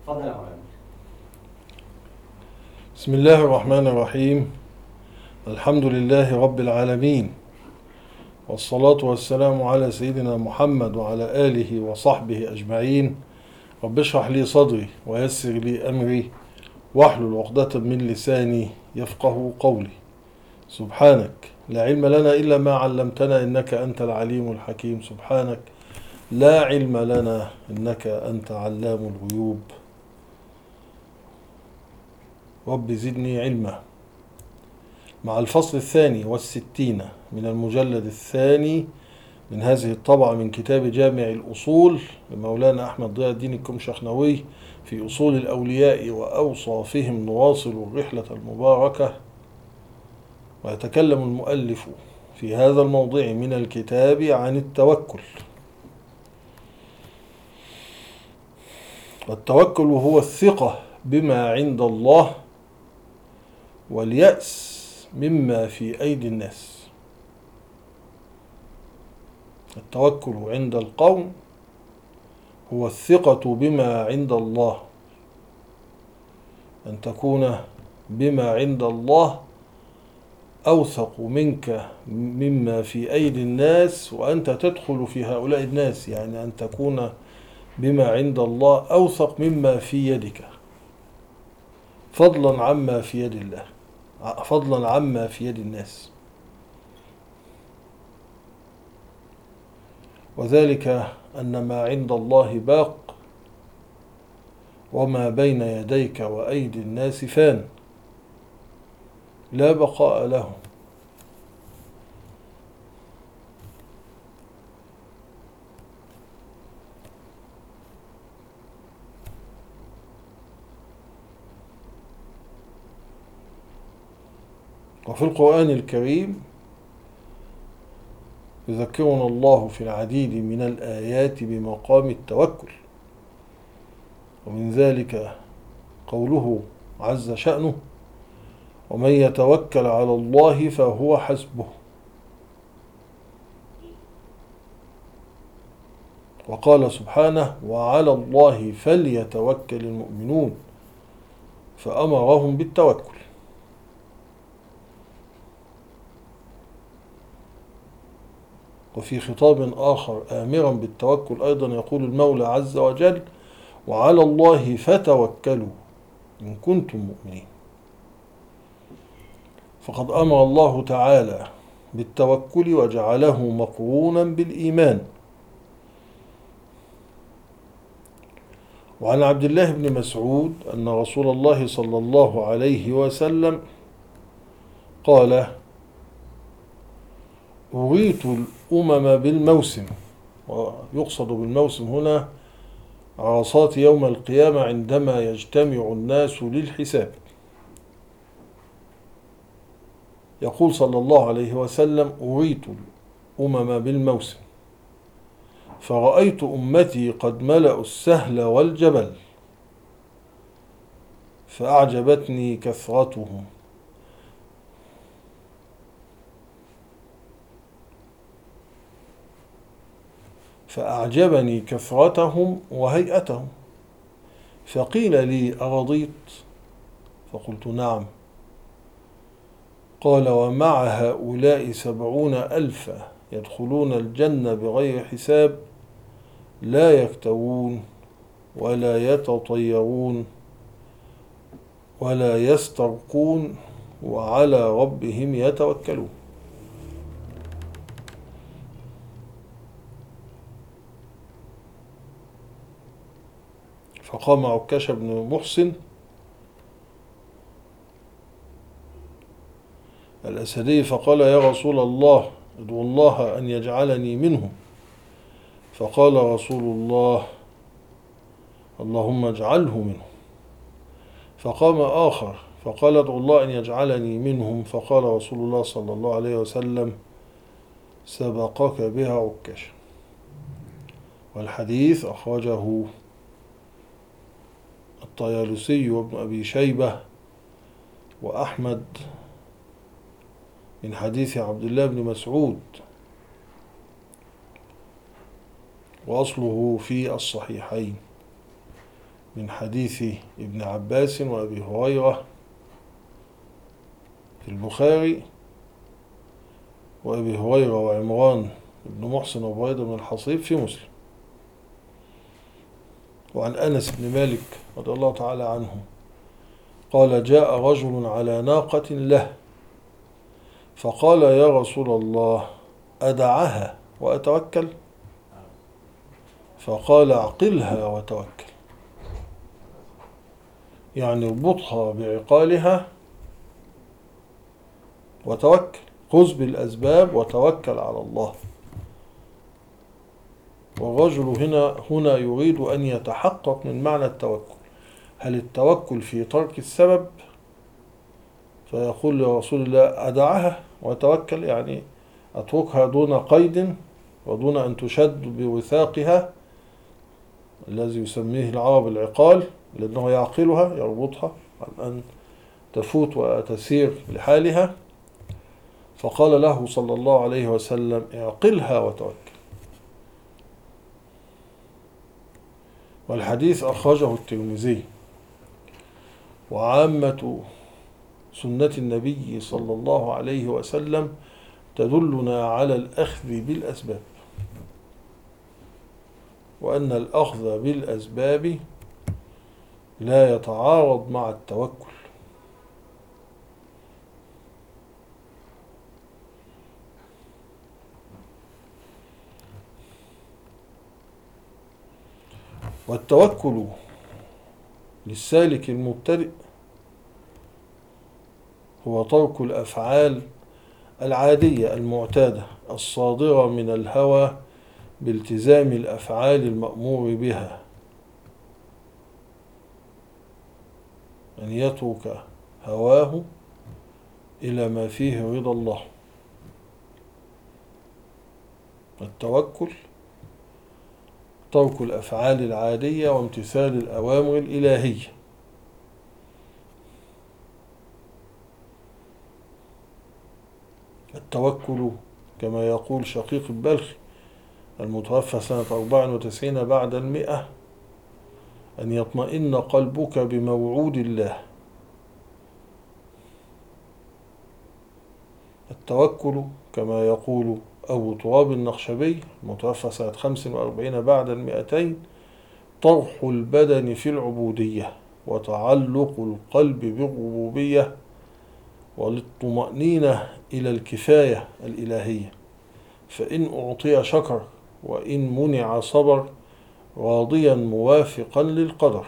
تفضل يا مولانا. بسم الله الرحمن الرحيم. الحمد لله رب العالمين، والصلاة والسلام على سيدنا محمد وعلى آله وصحبه أجمعين. رب اشرح لي صدري ويسر لي أمري واحلل عقدة من لساني يفقه قولي. سبحانك لا علم لنا إلا ما علمتنا إنك أنت العليم الحكيم. سبحانك لا علم لنا إنك أنت علام الغيوب. رب زدني علما. مع الفصل الثاني والستين من المجلد الثاني من هذه الطبعة من كتاب جامع الأصول لمولانا أحمد ضياء الدين الكمشخنوي في أصول الأولياء وأوصافهم، نواصل الرحلة المباركة. ويتكلم المؤلف في هذا الموضع من الكتاب عن التوكل. والتوكل هو الثقة بما عند الله واليأس مما في أيدي الناس. التوكل عند القوم هو الثقة بما عند الله، أن تكون بما عند الله أوثق منك مما في أيدي الناس، وأنت تدخل في هؤلاء الناس، يعني أن تكون بما عند الله أوثق مما في يدك، فضلا عما في يد الله، فضلا عما في يد الناس. وذلك أن ما عند الله باق، وما بين يديك وأيدي الناس فان لا بقاء له. وفي القرآن الكريم يذكرنا الله في العديد من الآيات بمقام التوكل، ومن ذلك قوله عز شأنه: ومن يتوكل على الله فهو حسبه. وقال سبحانه: وعلى الله فليتوكل المؤمنون، فأمرهم بالتوكل. وفي خطاب آخر آمرا بالتوكل أيضا يقول المولى عز وجل: وعلى الله فتوكلوا إن كنتم مؤمنين. فقد أمر الله تعالى بالتوكل وجعله مقرونا بالإيمان. وعن عبد الله بن مسعود أن رسول الله صلى الله عليه وسلم قال: أغيث الأمم بالموسم. ويقصد بالموسم هنا عرصات يوم القيامة عندما يجتمع الناس للحساب. يقول صلى الله عليه وسلم: أغيث الأمم بالموسم، فرأيت أمتي قد ملأوا السهل والجبل، فأعجبتني كثرتهم، فأعجبني كثرتهم وهيئتهم، فقيل لي: أرضيت؟ فقلت: نعم. قال: ومع هؤلاء 70,000 يدخلون الجنة بغير حساب، لا يكتوون ولا يتطيرون ولا يسترقون، وعلى ربهم يتوكلون. فقام عكاشة بن محسن الأسدي فقال: يا رسول الله، ادعو الله أن يجعلني منهم. فقال رسول الله: اللهم اجعله منهم. فقام آخر فقال: ادعو الله أن يجعلني منهم. فقال رسول الله صلى الله عليه وسلم: سبقك بها عكاشة. والحديث أخرجه الطيالسي وابن أبي شيبة وأحمد من حديث عبد الله بن مسعود، وأصله في الصحيحين. من حديث ابن عباس وأبي هريرة في البخاري، وأبي هريرة وعمران بن محصن وبريدة بن الحصيب في مسلم. وعن أنس بن مالك رضي الله تعالى عنه قال: جاء رجل على ناقة له فقال: يا رسول الله، أدعها وأتوكل؟ فقال: اعقلها وتوكل، يعني اربطها بعقالها وتوكل، خذ بالأسباب وتوكل على الله. والرجل هنا يريد أن يتحقق من معنى التوكل. هل التوكل في ترك السبب؟ فيقول لرسول الله: أدعها وتوكل، يعني أتركها دون قيد ودون أن تشد بوثاقها الذي يسميه العرب العقال، لأنه يعقلها يربطها عن أن تفوت وتسير لحالها. فقال له صلى الله عليه وسلم: اعقلها وتوكل. والحديث أخرجه الترمذي. وعامة سنة النبي صلى الله عليه وسلم تدلنا على الأخذ بالأسباب، وأن الأخذ بالأسباب لا يتعارض مع التوكل. والتوكل للسالك المبتدئ هو ترك الأفعال العادية المعتادة الصادرة من الهوى بالتزام الأفعال المأمور بها، أن يترك هواه إلى ما فيه رضا الله. التوكل ترك الأفعال العادية وامتثال الأوامر الإلهية. التوكل كما يقول شقيق البلخي المتوفى سنة 94 بعد 100: أن يطمئن قلبك بموعود الله. التوكل كما يقول أبو تراب النخشبي المتوفى سنة 45 بعد 200: طرح البدن في العبودية وتعلق القلب بالربوبية وللطمأنينة إلى الكفاية الإلهية، فإن أعطي شكر وإن منع صبر، راضيا موافقا للقدر.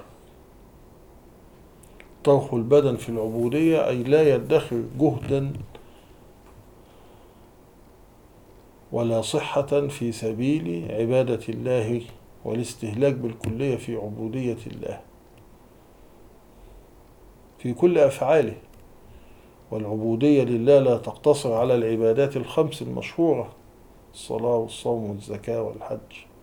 طرح البدن في العبودية أي لا يدخر جهدا ولا صحة في سبيل عبادة الله والاستهلاك بالكلية في عبودية الله في كل أفعاله. والعبودية لله لا تقتصر على العبادات الخمس المشهورة: الصلاة والصوم والزكاة والحج.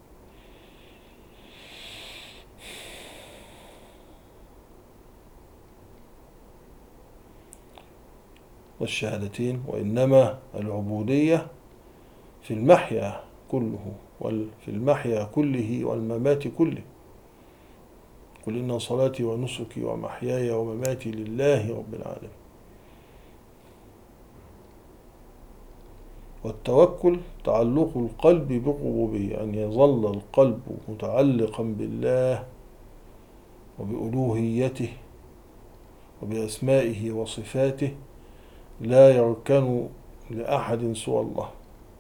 والشهادتين، وإنما العبودية في المحيا كله في المحيا كله والممات كله. قل إن صلاتي ونسكي ومحياي ومماتي لله رب العالمين. والتوكل تعلق القلب بالربوبية، أن يظل القلب متعلقا بالله وبألوهيته وبأسمائه وصفاته، لا يركن لأحد سوى الله.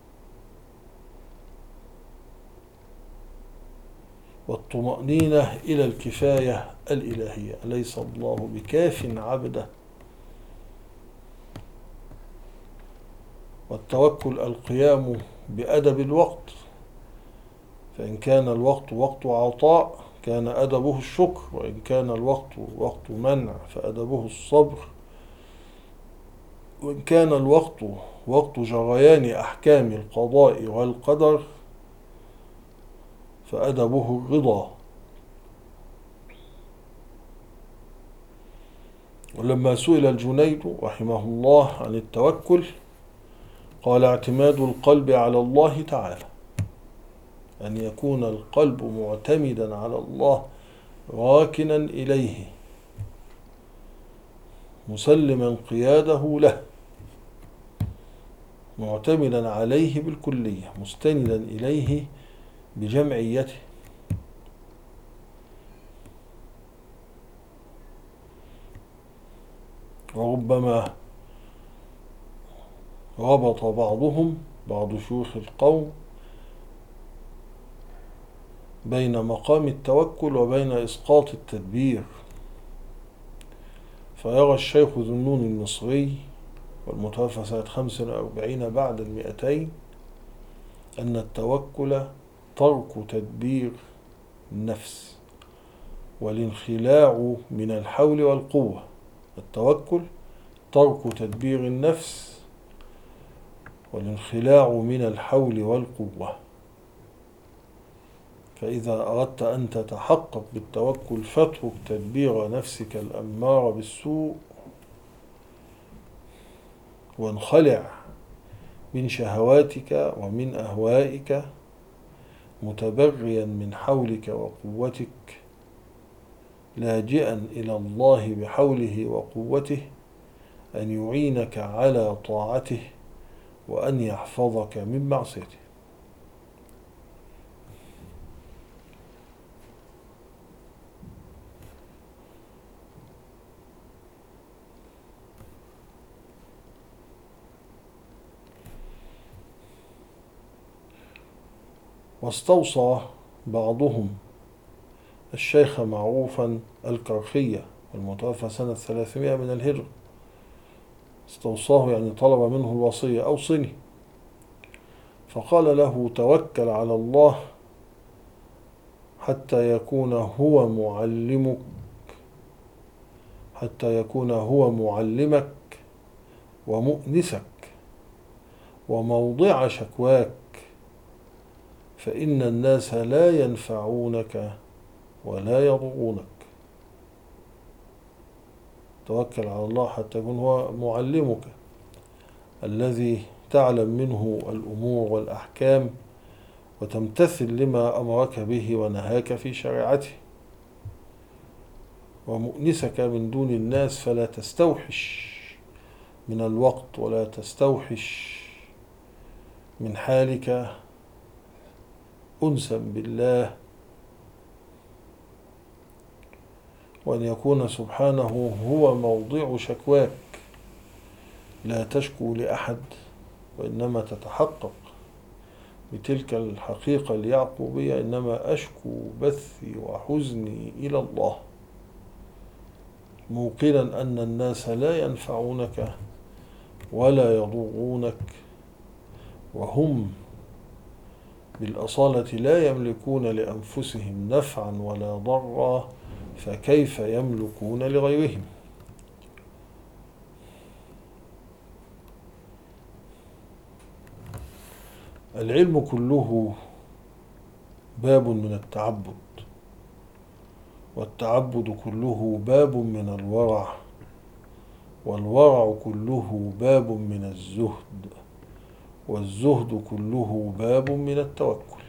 والطمأنينة إلى الكفاية الإلهية، أليس الله بكاف عبده. والتوكل القيام بأدب الوقت، فإن كان الوقت وقت عطاء كان أدبه الشكر، وإن كان الوقت وقت منع فأدبه الصبر، وإن كان الوقت وقت جريان أحكام القضاء والقدر فأدبه الرضا. ولما سئل الجنيد رحمه الله عن التوكل قال: اعتماد القلب على الله تعالى، أن يكون القلب معتمدا على الله راكنا إليه مسلما قياده له معتمدا عليه بالكلية مستندا إليه بجمعيته. وربما ربط بعض شيوخ القوم بين مقام التوكل وبين إسقاط التدبير، فيرى الشيخ ذو النون المصري والمتوفى سنة 45 بعد 200 أن التوكل ترك تدبير النفس والانخلاع من الحول والقوة. التوكل ترك تدبير النفس والانخلاع من الحول والقوة. فإذا أردت أن تتحقق بالتوكل فاترك تدبير نفسك الأمارة بالسوء وانخلع من شهواتك ومن أهوائك متبغيا من حولك وقوتك لاجئا إلى الله بحوله وقوته أن يعينك على طاعته وأن يحفظك من معصيته. واستوصى بعضهم الشيخ معروفا الكرخية المتوفى سنة 300 من الهجرة، استوصاه يعني طلب منه الوصية: أوصني. فقال له: توكل على الله حتى يكون هو معلمك، حتى يكون هو معلمك ومؤنسك وموضع شكواك، فإن الناس لا ينفعونك ولا يضرونك. توكل على الله حتى يكون هو معلمك الذي تعلم منه الأمور والأحكام وتمتثل لما أمرك به ونهاك في شريعته، ومؤنسك من دون الناس فلا تستوحش من الوقت ولا تستوحش من حالك أنسا بالله، وأن يكون سبحانه هو موضع شكواك، لا تشكو لأحد وإنما تتحقق بتلك الحقيقة اليعقوبية: إنما أشكو بثي وحزني إلى الله، موقنا أن الناس لا ينفعونك ولا يضرونك، وهم بالأصالة لا يملكون لأنفسهم نفعا ولا ضرا، فكيف يملكون لغيرهم؟ العلم كله باب من التعبد، والتعبد كله باب من الورع، والورع كله باب من الزهد، والزهد كله باب من التوكل.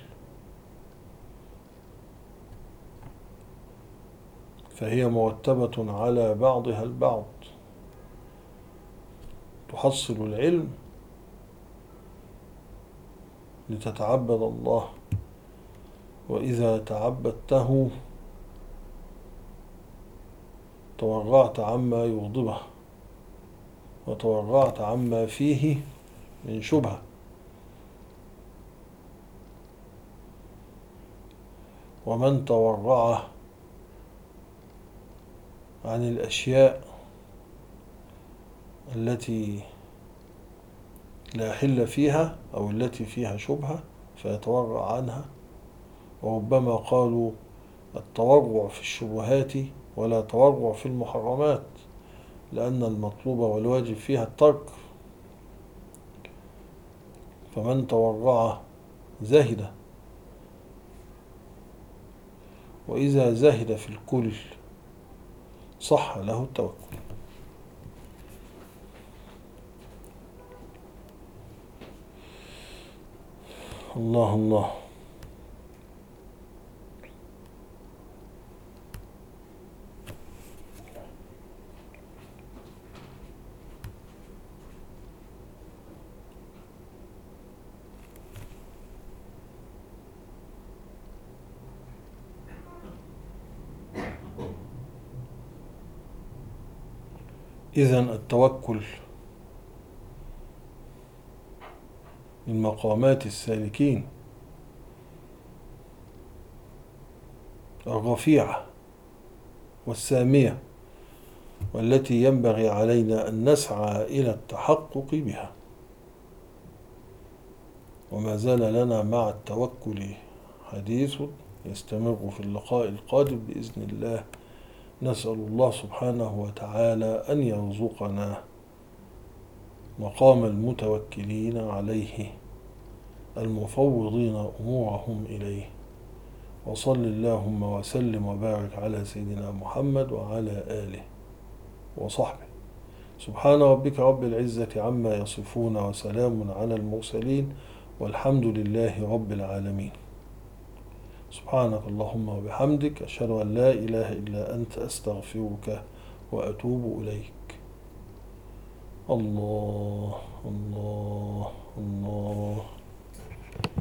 فهي مرتبة على بعضها البعض. تحصل العلم لتتعبد الله، وإذا تعبدته تورعت عما يغضبه وتورعت عما فيه من شبهة. ومن تورع عن الأشياء التي لا حل فيها أو التي فيها شبهة فيتورع عنها. وربما قالوا التورع في الشبهات ولا تورع في المحرمات، لأن المطلوب والواجب فيها الترك. فمن تورع زهد، وإذا زهد في الكل صح له التوكل. الله الله. إذن التوكل من مقامات السالكين الرفيعة والسامية، والتي ينبغي علينا أن نسعى إلى التحقق بها. وما زال لنا مع التوكل حديث يستمر في اللقاء القادم بإذن الله. نسأل الله سبحانه وتعالى أن يرزقنا مقام المتوكلين عليه المفوضين أمورهم إليه. وصل اللهم وسلم وبارك على سيدنا محمد وعلى آله وصحبه. سبحان ربك رب العزة عما يصفون، وسلام على المرسلين، والحمد لله رب العالمين. سبحانك اللهم وبحمدك، أشهد أن لا إله إلا أنت، أستغفرك وأتوب إليك. الله الله الله.